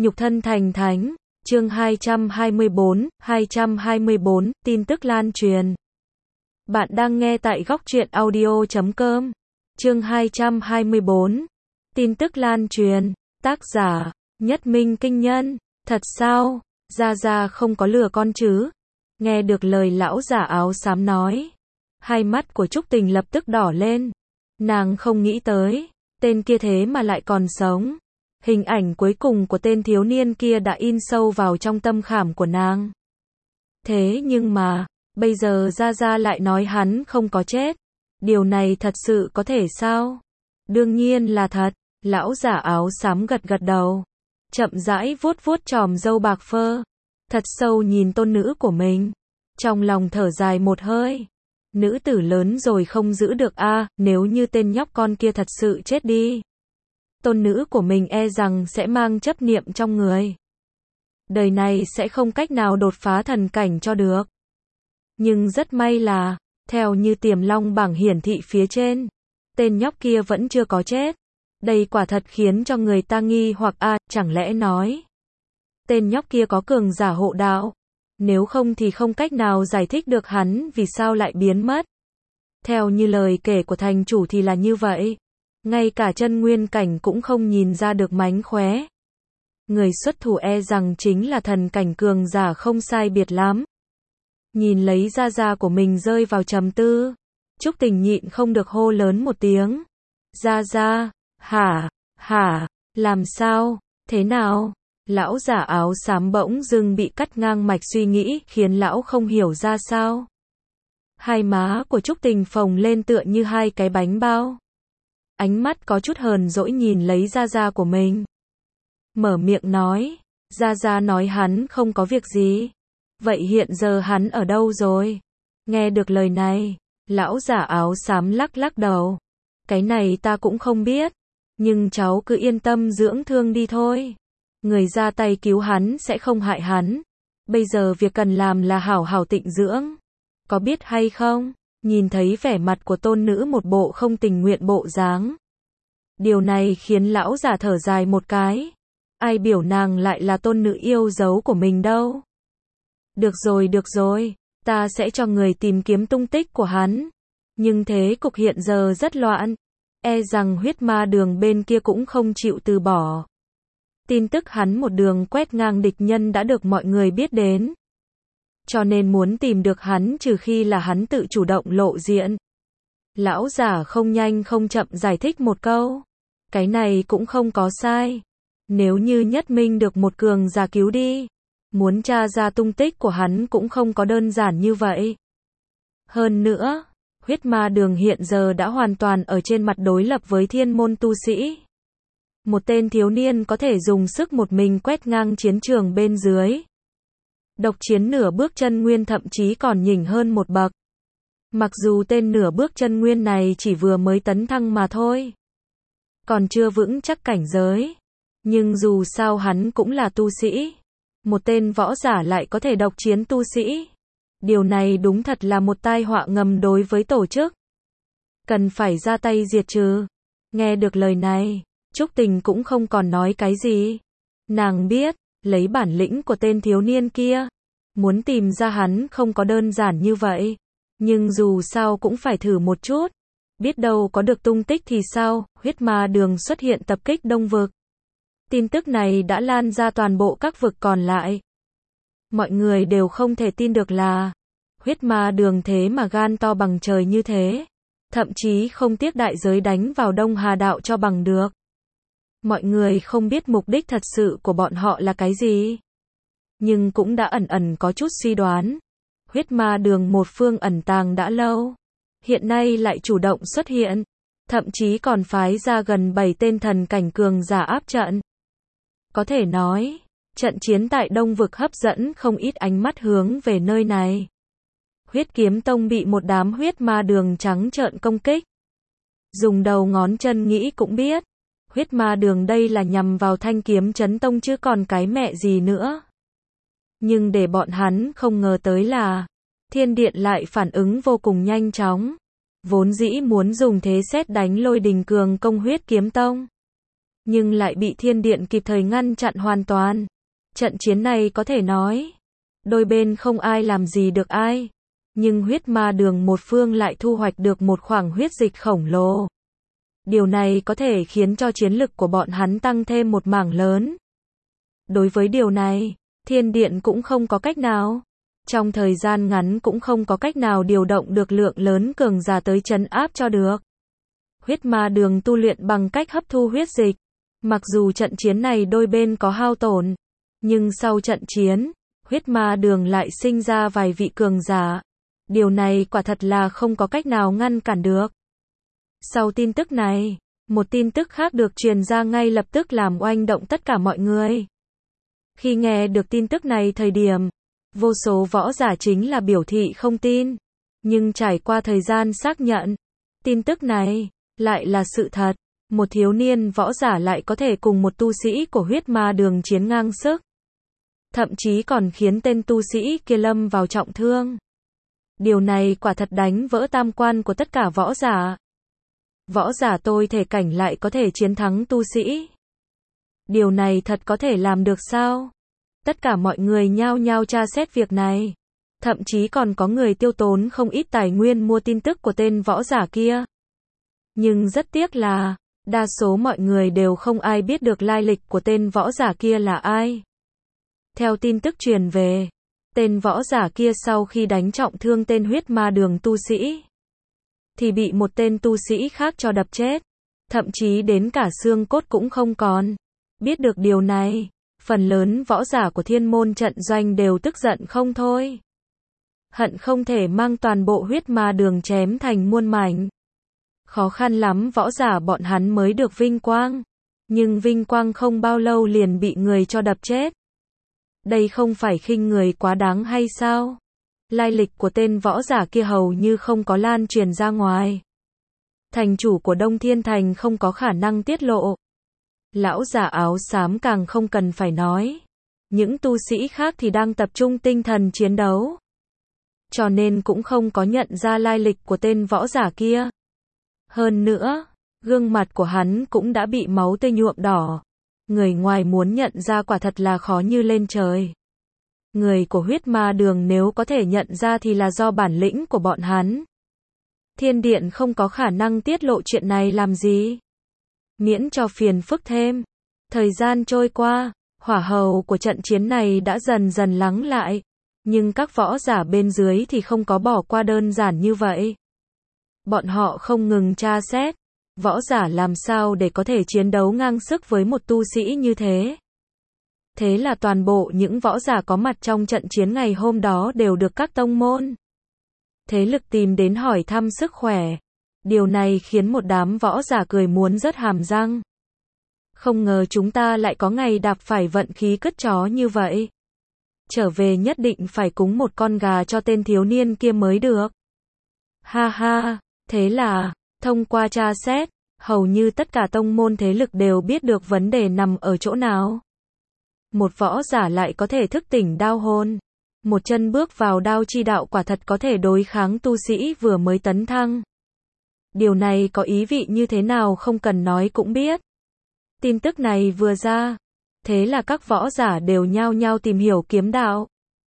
Nhục thân thành thánh, chương 224, tin tức lan truyền. Bạn đang nghe tại góc truyện audio.com. Chương 224, tin tức lan truyền, tác giả, Nhất Minh Kinh Nhân. Thật sao, Gia Gia không có lừa con chứ? Nghe được lời lão giả áo xám nói, hai mắt của Trúc Tình lập tức đỏ lên. Nàng không nghĩ tới, tên kia thế mà lại còn sống. Hình ảnh cuối cùng của tên thiếu niên kia đã in sâu vào trong tâm khảm của nàng. Thế nhưng mà, bây giờ Gia Gia lại nói hắn không có chết. Điều này thật sự có thể sao? Đương nhiên là thật. Lão giả áo xám gật gật đầu, chậm rãi vuốt vuốt chòm râu bạc phơ, thật sâu nhìn tôn nữ của mình, trong lòng thở dài một hơi. Nữ tử lớn rồi không giữ được a, nếu như tên nhóc con kia thật sự chết đi, tôn nữ của mình e rằng sẽ mang chấp niệm trong người. Đời này sẽ không cách nào đột phá thần cảnh cho được. Nhưng rất may là, theo như tiềm long bảng hiển thị phía trên, tên nhóc kia vẫn chưa có chết. Đây quả thật khiến cho người ta nghi hoặc chẳng lẽ nói tên nhóc kia có cường giả hộ đạo, nếu không thì không cách nào giải thích được hắn vì sao lại biến mất. Theo như lời kể của thành chủ thì là như vậy, ngay cả chân nguyên cảnh cũng không nhìn ra được mánh khóe. Người xuất thủ e rằng chính là thần cảnh cường giả không sai biệt lắm. Nhìn lấy Gia Gia của mình rơi vào trầm tư, Trúc Tình nhịn không được hô lớn một tiếng. Gia Gia, hả, làm sao, thế nào? Lão giả áo xám bỗng dưng bị cắt ngang mạch suy nghĩ, khiến lão không hiểu ra sao. Hai má của Trúc Tình phồng lên tựa như hai cái bánh bao. Ánh mắt có chút hờn dỗi nhìn lấy Gia Gia của mình. Mở miệng nói, Gia Gia nói hắn không có việc gì. Vậy hiện giờ hắn ở đâu rồi? Nghe được lời này, lão giả áo xám lắc lắc đầu. Cái này ta cũng không biết. Nhưng cháu cứ yên tâm dưỡng thương đi thôi. Người ra tay cứu hắn sẽ không hại hắn. Bây giờ việc cần làm là hảo hảo tịnh dưỡng. Có biết hay không? Nhìn thấy vẻ mặt của tôn nữ một bộ không tình nguyện bộ dáng. Điều này khiến lão giả thở dài một cái. Ai biểu nàng lại là tôn nữ yêu dấu của mình đâu. Được rồi, ta sẽ cho người tìm kiếm tung tích của hắn. Nhưng thế cục hiện giờ rất loạn. E rằng huyết ma đường bên kia cũng không chịu từ bỏ. Tin tức hắn một đường quét ngang địch nhân đã được mọi người biết đến. Cho nên muốn tìm được hắn trừ khi là hắn tự chủ động lộ diện. Lão giả không nhanh không chậm giải thích một câu. Cái này cũng không có sai. Nếu như Nhất Minh được một cường giả cứu đi, muốn tra ra tung tích của hắn cũng không có đơn giản như vậy. Hơn nữa, huyết ma đường hiện giờ đã hoàn toàn ở trên mặt đối lập với thiên môn tu sĩ. Một tên thiếu niên có thể dùng sức một mình quét ngang chiến trường bên dưới. Độc chiến nửa bước chân nguyên thậm chí còn nhỉnh hơn một bậc. Mặc dù tên nửa bước chân nguyên này chỉ vừa mới tấn thăng mà thôi, còn chưa vững chắc cảnh giới. Nhưng dù sao hắn cũng là tu sĩ. Một tên võ giả lại có thể độc chiến tu sĩ. Điều này đúng thật là một tai họa ngầm đối với tổ chức. Cần phải ra tay diệt trừ. Nghe được lời này, Trúc Tình cũng không còn nói cái gì. Nàng biết, lấy bản lĩnh của tên thiếu niên kia, muốn tìm ra hắn không có đơn giản như vậy. Nhưng dù sao cũng phải thử một chút. Biết đâu có được tung tích thì sao, huyết ma đường xuất hiện tập kích Đông Vực. Tin tức này đã lan ra toàn bộ các vực còn lại. Mọi người đều không thể tin được là huyết ma đường thế mà gan to bằng trời như thế. Thậm chí không tiếc đại giới đánh vào Đông Hà Đạo cho bằng được. Mọi người không biết mục đích thật sự của bọn họ là cái gì. Nhưng cũng đã ẩn ẩn có chút suy đoán. Huyết ma đường một phương ẩn tàng đã lâu. Hiện nay lại chủ động xuất hiện. Thậm chí còn phái ra gần 7 tên thần cảnh cường giả áp trận. Có thể nói, trận chiến tại Đông Vực hấp dẫn không ít ánh mắt hướng về nơi này. Huyết Kiếm Tông bị một đám huyết ma đường trắng trợn công kích. Dùng đầu ngón chân nghĩ cũng biết, huyết ma đường đây là nhằm vào Thanh Kiếm Chấn Tông chứ còn cái mẹ gì nữa. Nhưng để bọn hắn không ngờ tới là, Thiên Điện lại phản ứng vô cùng nhanh chóng. Vốn dĩ muốn dùng thế sét đánh lôi đình cường công Huyết Kiếm Tông. nhưng lại bị thiên điện kịp thời ngăn chặn hoàn toàn. Trận chiến này có thể nói, đôi bên không ai làm gì được ai, nhưng huyết ma đường một phương lại thu hoạch được một khoảng huyết dịch khổng lồ. Điều này có thể khiến cho chiến lực của bọn hắn tăng thêm một mảng lớn. Đối với điều này, thiên điện cũng không có cách nào. Trong thời gian ngắn cũng không có cách nào điều động được lượng lớn cường giả tới trấn áp cho được. Huyết ma đường tu luyện bằng cách hấp thu huyết dịch. Mặc dù trận chiến này đôi bên có hao tổn, nhưng sau trận chiến, huyết ma đường lại sinh ra vài vị cường giả. Điều này quả thật là không có cách nào ngăn cản được. Sau tin tức này, một tin tức khác được truyền ra ngay lập tức làm oanh động tất cả mọi người. Khi nghe được tin tức này thời điểm, vô số võ giả chính là biểu thị không tin. Nhưng trải qua thời gian xác nhận, tin tức này lại là sự thật. Một thiếu niên võ giả lại có thể cùng một tu sĩ của huyết ma đường chiến ngang sức. Thậm chí còn khiến tên tu sĩ kia lâm vào trọng thương. Điều này quả thật đánh vỡ tam quan của tất cả võ giả. Võ giả tôi thể cảnh lại có thể chiến thắng tu sĩ. Điều này thật có thể làm được sao? Tất cả mọi người nhao nhao tra xét việc này. Thậm chí còn có người tiêu tốn không ít tài nguyên mua tin tức của tên võ giả kia. Nhưng rất tiếc là, đa số mọi người đều không ai biết được lai lịch của tên võ giả kia là ai. Theo tin tức truyền về, tên võ giả kia sau khi đánh trọng thương tên huyết ma đường tu sĩ, thì bị một tên tu sĩ khác cho đập chết. Thậm chí đến cả xương cốt cũng không còn. Biết được điều này, phần lớn võ giả của thiên môn trận doanh đều tức giận không thôi. Hận không thể mang toàn bộ huyết ma đường chém thành muôn mảnh. Khó khăn lắm võ giả bọn hắn mới được vinh quang. Nhưng vinh quang không bao lâu liền bị người cho đập chết. Đây không phải khinh người quá đáng hay sao? Lai lịch của tên võ giả kia hầu như không có lan truyền ra ngoài. Thành chủ của Đông Thiên Thành không có khả năng tiết lộ. Lão giả áo xám càng không cần phải nói. Những tu sĩ khác thì đang tập trung tinh thần chiến đấu. Cho nên cũng không có nhận ra lai lịch của tên võ giả kia. Hơn nữa, gương mặt của hắn cũng đã bị máu tươi nhuộm đỏ. Người ngoài muốn nhận ra quả thật là khó như lên trời. Người của huyết ma đường nếu có thể nhận ra thì là do bản lĩnh của bọn hắn. Thiên điện không có khả năng tiết lộ chuyện này làm gì. Miễn cho phiền phức thêm. Thời gian trôi qua, hỏa hầu của trận chiến này đã dần dần lắng lại. Nhưng các võ giả bên dưới thì không có bỏ qua đơn giản như vậy. Bọn họ không ngừng tra xét. Võ giả làm sao để có thể chiến đấu ngang sức với một tu sĩ như thế. Thế là toàn bộ những võ giả có mặt trong trận chiến ngày hôm đó đều được các tông môn thế lực tìm đến hỏi thăm sức khỏe. Điều này khiến một đám võ giả cười muốn rớt hàm răng. Không ngờ chúng ta lại có ngày đạp phải vận khí cứt chó như vậy. Trở về nhất định phải cúng một con gà cho tên thiếu niên kia mới được. Ha ha, thế là, thông qua tra xét, hầu như tất cả tông môn thế lực đều biết được vấn đề nằm ở chỗ nào. Một võ giả lại có thể thức tỉnh đao hồn. Một chân bước vào đao chi đạo quả thật có thể đối kháng tu sĩ vừa mới tấn thăng. Điều này có ý vị như thế nào không cần nói cũng biết. Tin tức này vừa ra, thế là các võ giả đều nhao nhao tìm hiểu kiếm đạo.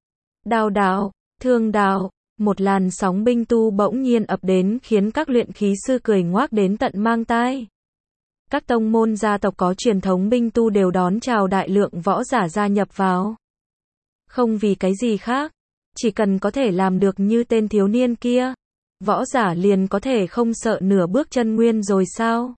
Đao đạo, thương đạo, một làn sóng binh tu bỗng nhiên ập đến khiến các luyện khí sư cười ngoác đến tận mang tai. Các tông môn gia tộc có truyền thống binh tu đều đón chào đại lượng võ giả gia nhập vào. Không vì cái gì khác, chỉ cần có thể làm được như tên thiếu niên kia, võ giả liền có thể không sợ nửa bước chân nguyên rồi sao?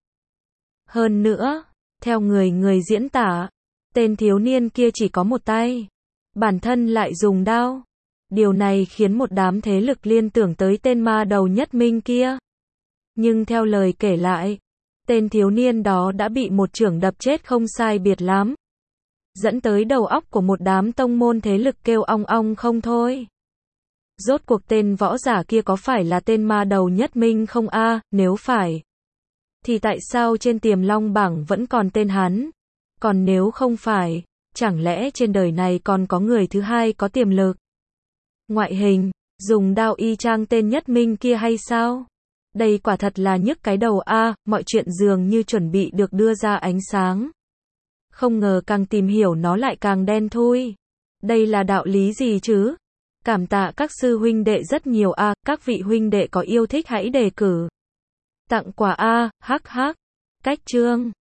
Hơn nữa, theo người diễn tả, tên thiếu niên kia chỉ có một tay, bản thân lại dùng đao. Điều này khiến một đám thế lực liên tưởng tới tên ma đầu nhất minh kia. Nhưng theo lời kể lại, tên thiếu niên đó đã bị một chưởng đập chết không sai biệt lắm. Dẫn tới đầu óc của một đám tông môn thế lực kêu ong ong không thôi. Rốt cuộc tên võ giả kia có phải là tên ma đầu nhất minh không a? Nếu phải, thì tại sao trên Tiềm Long bảng vẫn còn tên hắn? Còn nếu không phải, chẳng lẽ trên đời này còn có người thứ hai có tiềm lực? Ngoại hình, dùng đao y chang tên nhất minh kia hay sao? Đây quả thật là nhức cái đầu a, mọi chuyện dường như chuẩn bị được đưa ra ánh sáng. Không ngờ càng tìm hiểu nó lại càng đen thui. Đây là đạo lý gì chứ? Cảm tạ các sư huynh đệ rất nhiều a, các vị huynh đệ có yêu thích hãy đề cử. Tặng quà a, hắc hắc. Cách chương